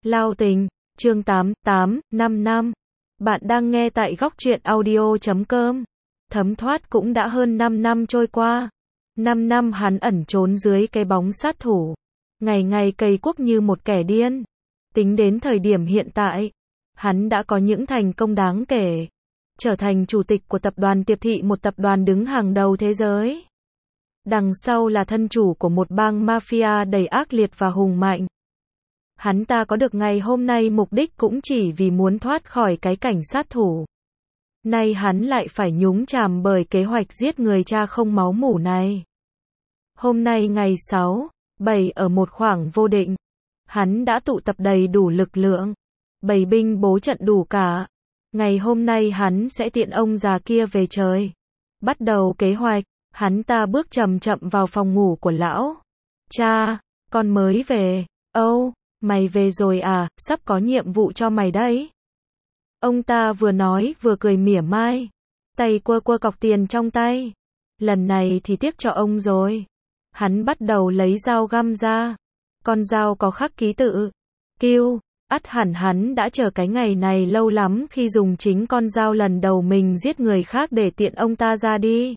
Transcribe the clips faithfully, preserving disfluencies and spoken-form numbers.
Lao tình, chương tám, tám, năm năm. Bạn đang nghe tại góc truyện audio chấm com. Thấm thoát cũng đã hơn năm năm trôi qua. năm năm hắn ẩn trốn dưới cái bóng sát thủ. Ngày ngày cày cuốc như một kẻ điên. Tính đến thời điểm hiện tại, hắn đã có những thành công đáng kể. Trở thành chủ tịch của tập đoàn Tiệp Thị, một tập đoàn đứng hàng đầu thế giới. Đằng sau là thân chủ của một bang mafia đầy ác liệt và hùng mạnh. Hắn ta có được ngày hôm nay mục đích cũng chỉ vì muốn thoát khỏi cái cảnh sát thủ. Nay hắn lại phải nhúng chàm bởi kế hoạch giết người cha không máu mủ này. Hôm nay ngày sáu, bảy ở một khoảng vô định. Hắn đã tụ tập đầy đủ lực lượng. Bày binh bố trận đủ cả. Ngày hôm nay hắn sẽ tiện ông già kia về trời. Bắt đầu kế hoạch, hắn ta bước chậm chậm vào phòng ngủ của lão. Cha, con mới về. Âu, mày về rồi à, sắp có nhiệm vụ cho mày đấy. Ông ta vừa nói vừa cười mỉa mai. Tay quơ quơ cọc tiền trong tay. Lần này thì tiếc cho ông rồi. Hắn bắt đầu lấy dao găm ra. Con dao có khắc ký tự. Kiêu, ắt hẳn hắn đã chờ cái ngày này lâu lắm khi dùng chính con dao lần đầu mình giết người khác để tiện ông ta ra đi.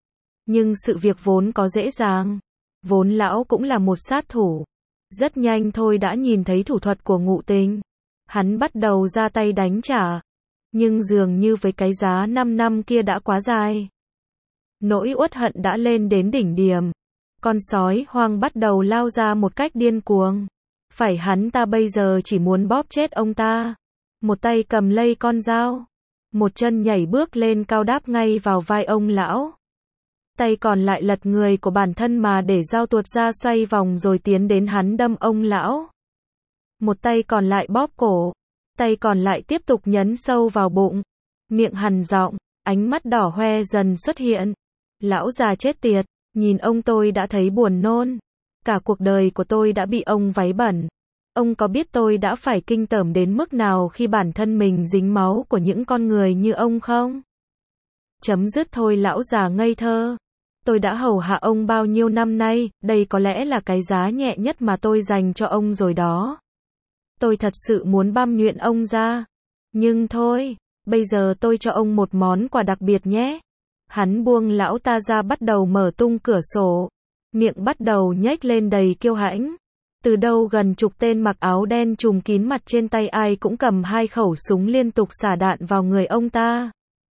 Nhưng sự việc vốn có dễ dàng. Vốn lão cũng là một sát thủ. Rất nhanh thôi đã nhìn thấy thủ thuật của Ngụ Tình. Hắn bắt đầu ra tay đánh trả. Nhưng dường như với cái giá năm năm kia đã quá dài. Nỗi uất hận đã lên đến đỉnh điểm. Con sói hoang bắt đầu lao ra một cách điên cuồng. Phải hắn ta bây giờ chỉ muốn bóp chết ông ta. Một tay cầm lấy con dao. Một chân nhảy bước lên cao đáp ngay vào vai ông lão. Tay còn lại lật người của bản thân mà để dao tuột ra xoay vòng rồi tiến đến hắn đâm ông lão. Một tay còn lại bóp cổ. Tay còn lại tiếp tục nhấn sâu vào bụng. Miệng hằn giọng, ánh mắt đỏ hoe dần xuất hiện. Lão già chết tiệt, nhìn ông tôi đã thấy buồn nôn. Cả cuộc đời của tôi đã bị ông váy bẩn. Ông có biết tôi đã phải kinh tởm đến mức nào khi bản thân mình dính máu của những con người như ông không? Chấm dứt thôi lão già ngây thơ. Tôi đã hầu hạ ông bao nhiêu năm nay, đây có lẽ là cái giá nhẹ nhất mà tôi dành cho ông rồi đó. Tôi thật sự muốn băm nhuyễn ông ra. Nhưng thôi, bây giờ tôi cho ông một món quà đặc biệt nhé. Hắn buông lão ta ra bắt đầu mở tung cửa sổ. Miệng bắt đầu nhếch lên đầy kiêu hãnh. Từ đâu gần chục tên mặc áo đen trùm kín mặt trên tay ai cũng cầm hai khẩu súng liên tục xả đạn vào người ông ta.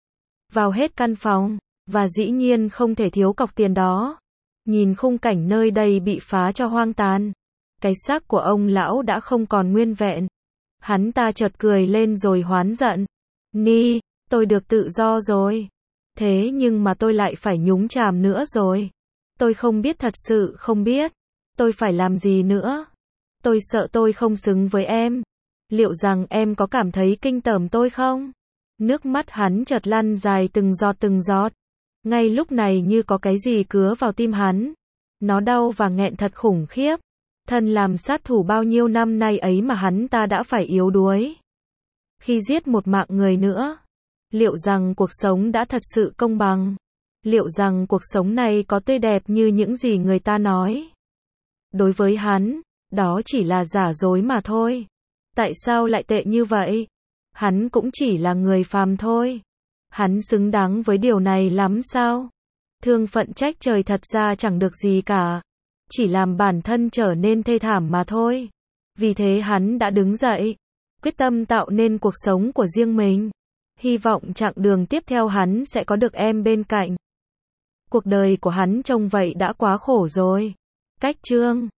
Vào hết căn phòng. Và dĩ nhiên không thể thiếu cọc tiền đó. Nhìn khung cảnh nơi đây bị phá cho hoang tàn. Cái xác của ông lão đã không còn nguyên vẹn. Hắn ta chợt cười lên rồi hoán giận. Ni, tôi được tự do rồi. Thế nhưng mà tôi lại phải nhúng chàm nữa rồi. Tôi không biết, thật sự không biết. Tôi phải làm gì nữa. Tôi sợ tôi không xứng với em. Liệu rằng em có cảm thấy kinh tởm tôi không? Nước mắt hắn chợt lăn dài từng giọt từng giọt. Ngay lúc này như có cái gì cứa vào tim hắn. Nó đau và nghẹn thật khủng khiếp. Thân làm sát thủ bao nhiêu năm nay ấy mà hắn ta đã phải yếu đuối. Khi giết một mạng người nữa. Liệu rằng cuộc sống đã thật sự công bằng? Liệu rằng cuộc sống này có tươi đẹp như những gì người ta nói? Đối với hắn, đó chỉ là giả dối mà thôi. Tại sao lại tệ như vậy? Hắn cũng chỉ là người phàm thôi. Hắn xứng đáng với điều này lắm sao? Thương phận trách trời thật ra chẳng được gì cả. Chỉ làm bản thân trở nên thê thảm mà thôi. Vì thế hắn đã đứng dậy. Quyết tâm tạo nên cuộc sống của riêng mình. Hy vọng chặng đường tiếp theo hắn sẽ có được em bên cạnh. Cuộc đời của hắn trông vậy đã quá khổ rồi. Cách chương